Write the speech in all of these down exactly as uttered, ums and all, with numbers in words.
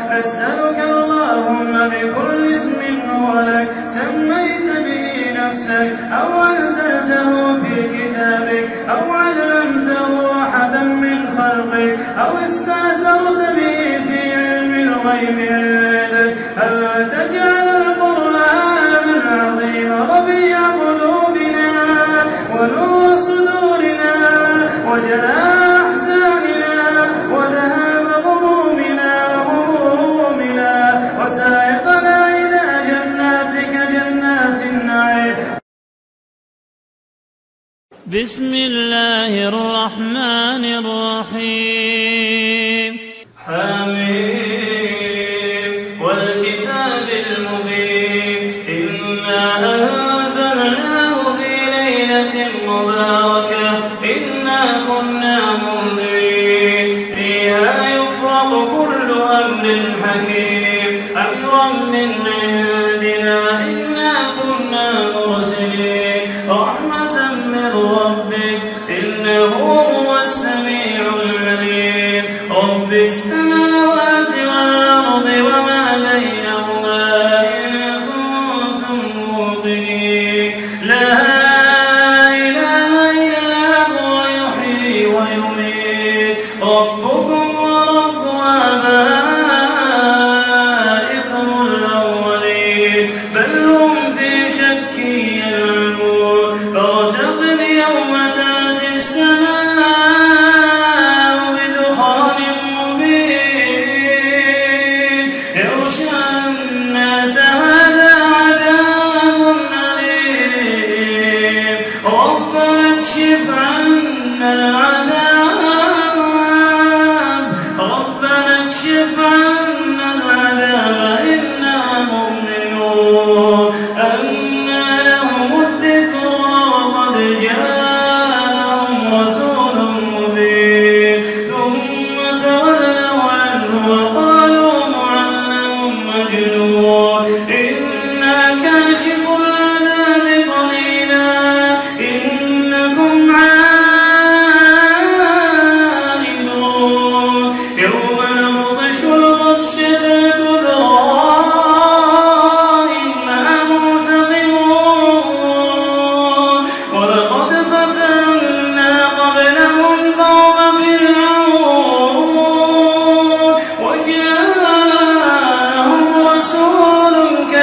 نسألك اللهم بكل اسم هو لك سميت به نفسك أو أنزلته في كتابك أو علمته أحدا من خلقك أو استأثرت به في علم الغيب عندك أن تجعل القرآن العظيم ربيع قلوبنا ونور صدورنا وجلاء أحزاننا وذهاب غمومنا وهمومنا وسائقنا إلى جناتك جنات النعيم. بسم الله الرحمن الرحيم. حميم والكتاب المبين إنا أنزلناه في ليلة مباركة إنا كنا منذرين فيها يفرق كل أمر حكيم أمرا من عندنا إنا كنا مرسلين رحمة من ربك إنه هو السميع العليم. رب السماوات والأرض وما بينهما إن كنتم موقنين لا إله إلا هو يحيي ويميت ربكم ورب آبائكم الأولين بل هم في شك يلعبون فارتقب يوم تأتي السماء بدخان مبين يغشى الناس هذا عذاب أليم ربنا اكشف عنا العذاب ربنا اكشف عنا العذاب إنا مؤمنون أنى لهم الذكرى وقد جاءهم رسول مبين ثم تولوا عنه وقالوا معلم مجنون إنا كاشف العذاب قليلا إنكم عائدون يوم نبطش البطشة الكبرى إنا منتقمون ولقد فتنا قبلهم قوم فرعون وجاءهم رسول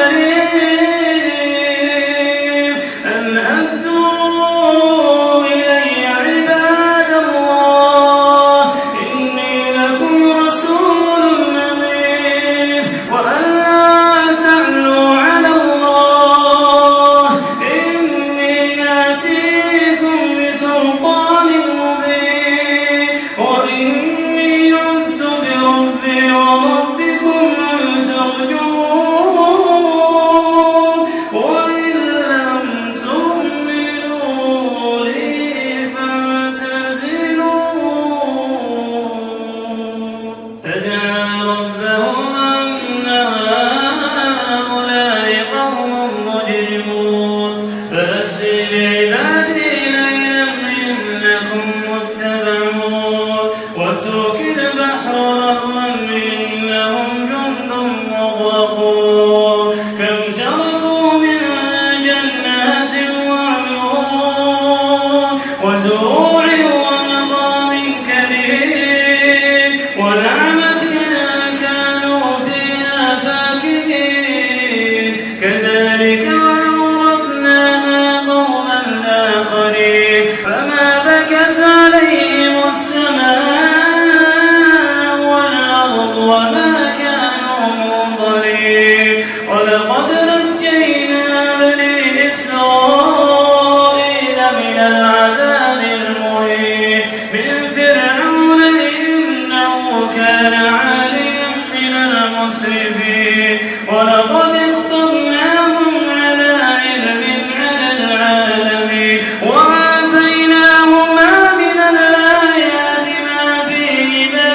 كريم أن أدوا إلي عباد الله إني لكم رسول أمين وأن لا تعلوا على الله إني آتيكم بسلطان مبين وإني عذت بربي وربكم أن ترجون وإن لم تؤمنوا لي فاعتزلون فدعا ربه أن هؤلاء قوم مجرمون فأسر بعبادي ليلا إنكم متبعون واترك البحر رهوا إنهم جند مغرقون كم تركوا من جنات وعيون وزروع ومقام كريم ونعمة كانوا فيها فاكهين كذلك وأورثناها قوما آخرين فما بكت عليهم السماء والأرض وما كانوا منظرين ولقد نجينا بني إسرائيل من العذاب المهين من فرعون إنه كان عاليا من المسرفين ولقد اخترناهم على علم على العالمين وآتيناهما من الآيات ما فيه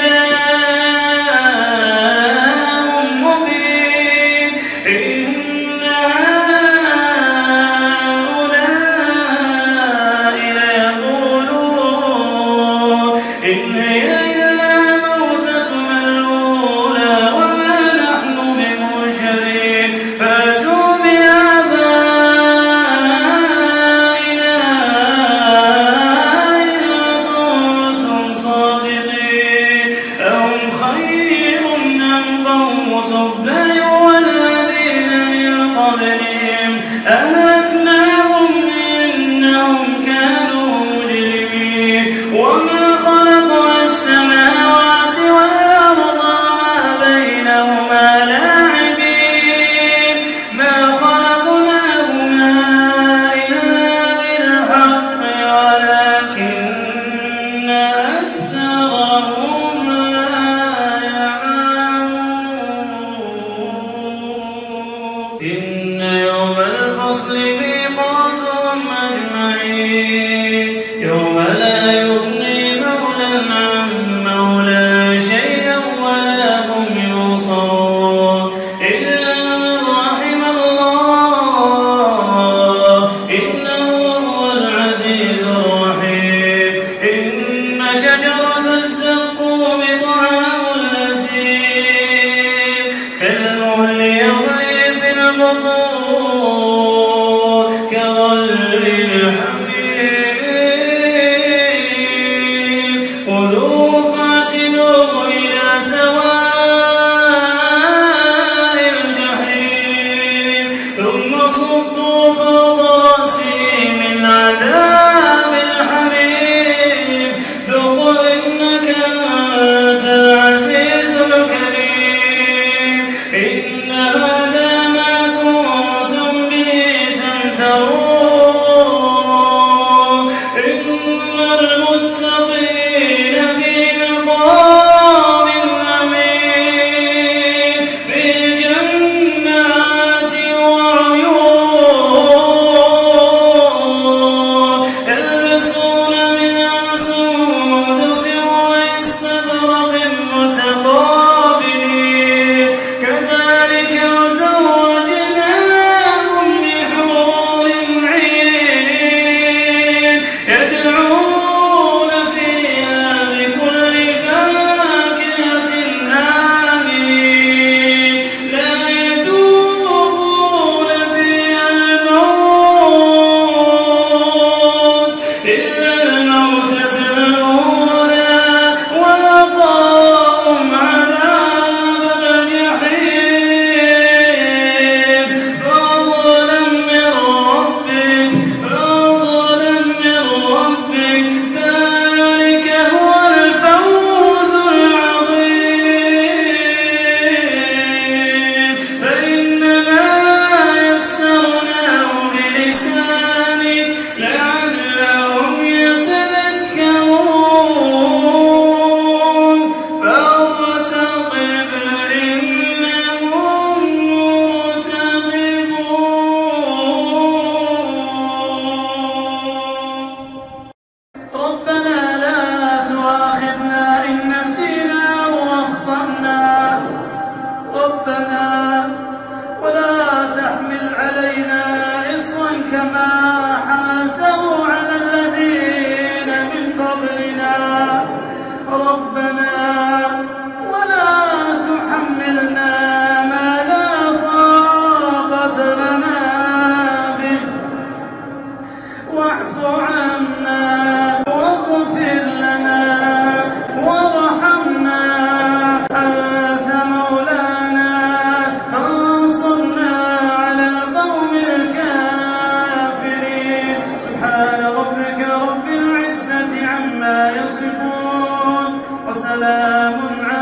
بلاء مبين إن هؤلاء ليقولون إن هي إلا موتتنا الأولى وما إن يوم الفصل ميقاتهم أجمعين يوم لا يغني مولى عن مولى شيئا ولا هم ينصرون إلا من رحم الله إنه هو العزيز الرحيم إن شجرة الزقوم طعام الأثيم كالمهل يغلي في البطون كغلي الحميم خذوه فاعتلوه إلى سواء الجحيم ثم صبوا فوق رأسه من عذاب الحميم ذق إنك أنت العزيز الكريم إن هذا ما كنتم به تمترون إن المتقين في مقام أمين في جنات وعيون يلبسون من سندس واستبرق متقابلين كذلك وزوجناهم بحور عين يدعون فيها بكل فاكهة آمنين لا يذوقون فيها الموت إلا الموتة الأولى ووقاهم عذاب الجحيم فضلا من ربك فضلا من ربك ذلك هو الفوز العظيم فإنما يسرناه بلسانك لعلهم يتذكرون فارتقب إنهم مرتقبون ربنا لا تؤاخذنا إن نسينا أو أخطأنا ربنا ولا تحمل علينا إصرا كما حملته على الذين من قبلنا ربنا ولا تحملنا ما لا طاقة لنا به واعف عنا واغفر لنا وارحمنا أنت مولانا فانصرنا على القوم الكافرين سبحان ربك رب العزة عما يصفون وسلام على